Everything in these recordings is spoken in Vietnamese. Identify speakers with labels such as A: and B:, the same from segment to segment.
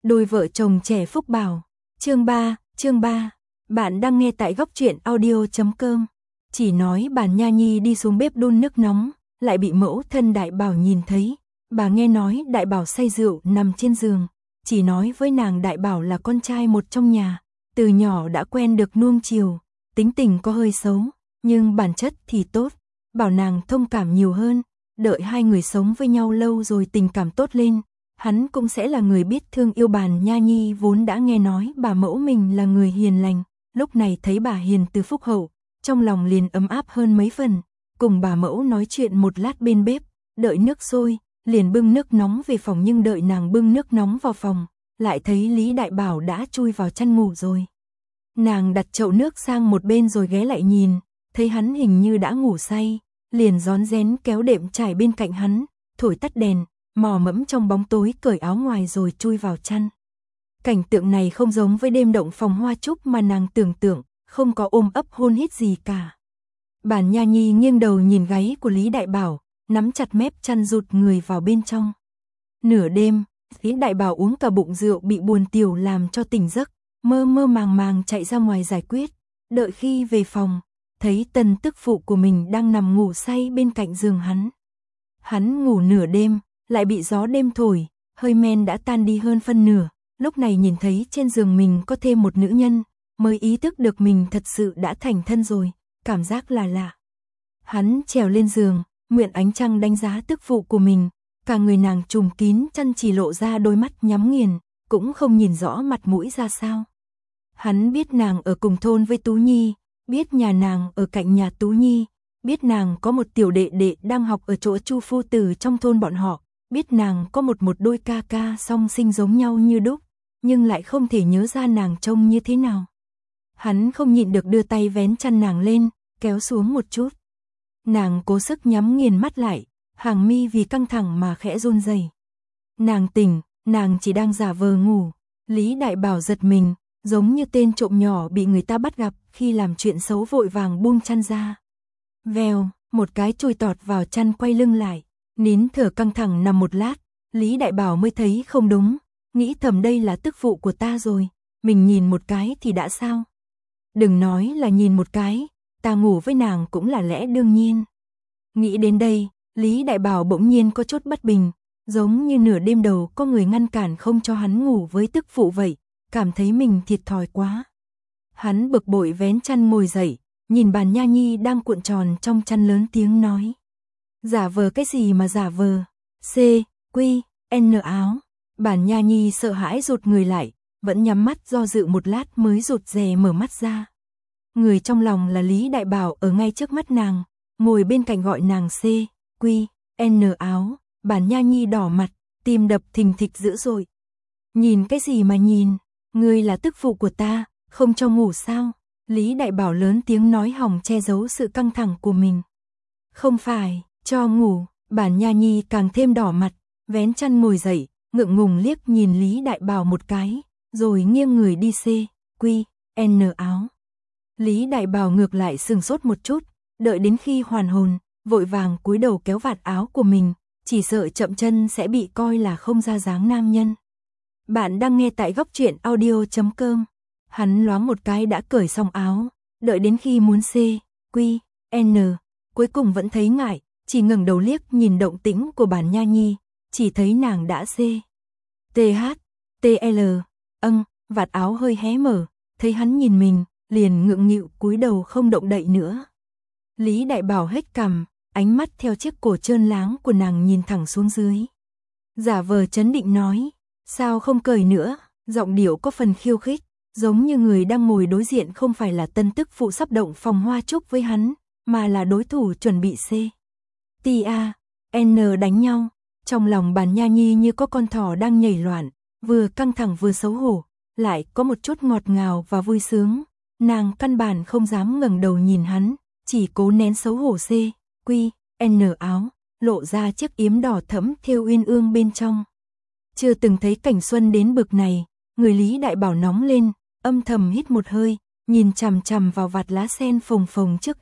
A: Đôi vợ chồng trẻ phúc bảo. Chương 3. Bạn đang nghe tại góc truyện audio.com. Chỉ nói Bản Nha Nhi đi xuống bếp đun nước nóng, lại bị mẫu thân Đại Bảo nhìn thấy. Bà nghe nói Đại Bảo say rượu nằm trên giường, chỉ nói với nàng Đại Bảo là con trai một trong nhà, từ nhỏ đã quen được nuông chiều, tính tình có hơi xấu, nhưng bản chất thì tốt, bảo nàng thông cảm nhiều hơn, đợi hai người sống với nhau lâu rồi tình cảm tốt lên, hắn cũng sẽ là người biết thương yêu. Bản Nha Nhi vốn đã nghe nói bà mẫu mình là người hiền lành, lúc này thấy bà hiền từ phúc hậu, trong lòng liền ấm áp hơn mấy phần, cùng bà mẫu nói chuyện một lát bên bếp, đợi nước sôi, liền bưng nước nóng về phòng. Nhưng đợi nàng bưng nước nóng vào phòng, lại thấy Lý Đại Bảo đã chui vào chăn ngủ rồi. Nàng đặt chậu nước sang một bên rồi ghé lại nhìn, thấy hắn hình như đã ngủ say, liền rón rén kéo đệm trải bên cạnh hắn, thổi tắt đèn, mò mẫm trong bóng tối cởi áo ngoài rồi chui vào chăn. Cảnh tượng này không giống với đêm động phòng hoa trúc mà nàng tưởng tượng, không có ôm ấp hôn hít gì cả. Bản Nha Nhi nghiêng đầu nhìn gáy của Lý Đại Bảo, nắm chặt mép chăn rụt người vào bên trong. Nửa đêm, Lý Đại Bảo uống cả bụng rượu bị buồn tiểu làm cho tỉnh giấc, mơ mơ màng màng chạy ra ngoài giải quyết. Đợi khi về phòng, thấy tân tức phụ của mình đang nằm ngủ say bên cạnh giường hắn. Hắn ngủ nửa đêm, lại bị gió đêm thổi, hơi men đã tan đi hơn phân nửa, lúc này nhìn thấy trên giường mình có thêm một nữ nhân, mới ý thức được mình thật sự đã thành thân rồi, cảm giác là lạ. Hắn trèo lên giường, mượn ánh trăng đánh giá tức phụ của mình, cả người nàng trùm kín chăn chỉ lộ ra đôi mắt nhắm nghiền, cũng không nhìn rõ mặt mũi ra sao. Hắn biết nàng ở cùng thôn với Tú Nhi, biết nhà nàng ở cạnh nhà Tú Nhi, biết nàng có một tiểu đệ đệ đang học ở chỗ Chu phu tử trong thôn bọn họ, biết nàng có một đôi ca ca song sinh giống nhau như đúc, nhưng lại không thể nhớ ra nàng trông như thế nào. Hắn không nhịn được đưa tay vén chăn nàng lên, kéo xuống một chút. Nàng cố sức nhắm nghiền mắt lại, hàng mi vì căng thẳng mà khẽ run rẩy. Nàng tỉnh, nàng chỉ đang giả vờ ngủ. Lý Đại Bảo giật mình, giống như tên trộm nhỏ bị người ta bắt gặp khi làm chuyện xấu, vội vàng buông chăn ra. Vèo, một cái chui tọt vào chăn, quay lưng lại, nín thở căng thẳng nằm một lát. Lý Đại Bảo mới thấy không đúng, nghĩ thầm đây là tức phụ của ta rồi, mình nhìn một cái thì đã sao? Đừng nói là nhìn một cái, ta ngủ với nàng cũng là lẽ đương nhiên. Nghĩ đến đây, Lý Đại Bảo bỗng nhiên có chút bất bình, giống như nửa đêm đầu có người ngăn cản không cho hắn ngủ với tức phụ vậy, cảm thấy mình thiệt thòi quá. Hắn bực bội vén chăn ngồi dậy, nhìn Bản Nha Nhi đang cuộn tròn trong chăn lớn tiếng nói. Giả vờ cái gì mà giả vờ? N áo. Bản Nha Nhi sợ hãi rụt người lại, vẫn nhắm mắt do dự một lát mới rụt rè mở mắt ra. Người trong lòng là Lý Đại Bảo ở ngay trước mắt nàng, ngồi bên cạnh gọi nàng N áo. Bản Nha Nhi đỏ mặt, tim đập thình thịch dữ dội. Nhìn cái gì mà nhìn, ngươi là tức phụ của ta, không cho ngủ sao? Lý Đại Bảo lớn tiếng nói hòng che giấu sự căng thẳng của mình. Không phải, cho ngủ. Bản Nha Nhi càng thêm đỏ mặt, vén chăn ngồi dậy, ngượng ngùng liếc nhìn Lý Đại Bảo một cái, rồi nghiêng người đi N áo. Lý Đại Bảo ngược lại sừng sốt một chút, đợi đến khi hoàn hồn, vội vàng cúi đầu kéo vạt áo của mình, chỉ sợ chậm chân sẽ bị coi là không ra dáng nam nhân. Bạn đang nghe tại góc truyện audio.com. Hắn loáng một cái đã cởi xong áo, đợi đến khi muốn N, cuối cùng vẫn thấy ngại, chỉ ngẩng đầu liếc nhìn động tĩnh của Bản Nha Nhi, chỉ thấy nàng đã TL, vạt áo hơi hé mở, thấy hắn nhìn mình, liền ngượng nghịu cúi đầu không động đậy nữa. Lý Đại Bảo hết cằm, ánh mắt theo chiếc cổ trơn láng của nàng nhìn thẳng xuống dưới. Giả vờ trấn định nói, sao không cởi nữa, giọng điệu có phần khiêu khích, giống như người đang ngồi đối diện không phải là tân tức phụ sắp động phòng hoa trúc với hắn, mà là đối thủ chuẩn bị N đánh nhau. Trong lòng Bản Nha Nhi như có con thỏ đang nhảy loạn, vừa căng thẳng vừa xấu hổ, lại có một chút ngọt ngào và vui sướng. Nàng căn bản không dám ngẩng đầu nhìn hắn, chỉ cố nén xấu hổ N áo, lộ ra chiếc yếm đỏ thẫm thêu uyên ương bên trong. Chưa từng thấy cảnh xuân đến bực này, người Lý Đại Bảo nóng lên, âm thầm hít một hơi, nhìn chằm chằm vào vạt lá sen phồng phồng trước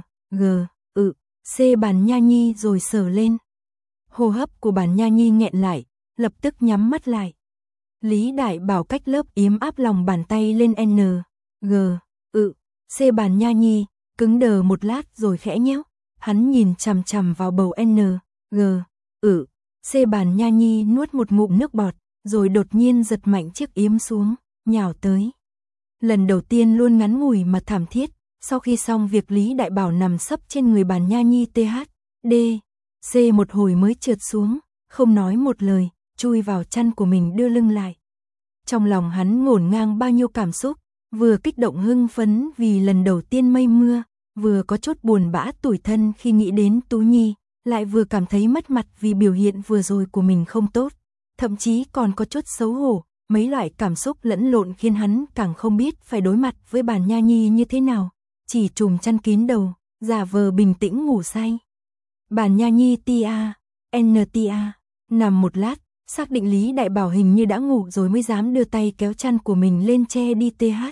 A: Bản Nha Nhi rồi sờ lên. Hô hấp của Bản Nha Nhi nghẹn lại, lập tức nhắm mắt lại. Lý Đại Bảo cách lớp yếm áp lòng bàn tay lên N, G, C bàn nha nhi, cứng đờ một lát rồi khẽ nhéo. Hắn nhìn chằm chằm vào bầu N, G, C bàn nha nhi nuốt một ngụm nước bọt, rồi đột nhiên giật mạnh chiếc yếm xuống, nhào tới. Lần đầu tiên luôn ngắn ngủi mà thảm thiết, sau khi xong việc Lý Đại Bảo nằm sấp trên người bàn nha nhi THD, C một hồi mới trượt xuống, không nói một lời, chui vào chăn của mình đưa lưng lại. Trong lòng hắn ngổn ngang bao nhiêu cảm xúc, vừa kích động hưng phấn vì lần đầu tiên mây mưa, vừa có chút buồn bã tủi thân khi nghĩ đến Tú Nhi, lại vừa cảm thấy mất mặt vì biểu hiện vừa rồi của mình không tốt, thậm chí còn có chút xấu hổ, mấy loại cảm xúc lẫn lộn khiến hắn càng không biết phải đối mặt với bàn nha nhi như thế nào, chỉ trùm chăn kín đầu, giả vờ bình tĩnh ngủ say. Bàn nha nhi NTA, nằm một lát, xác định Lý Đại Bảo hình như đã ngủ rồi mới dám đưa tay kéo chăn của mình lên che đi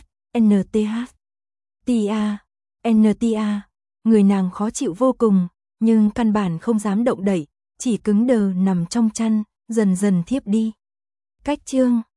A: NTA, người nàng khó chịu vô cùng, nhưng căn bản không dám động đậy, chỉ cứng đờ nằm trong chăn, dần dần thiếp đi. Cách chương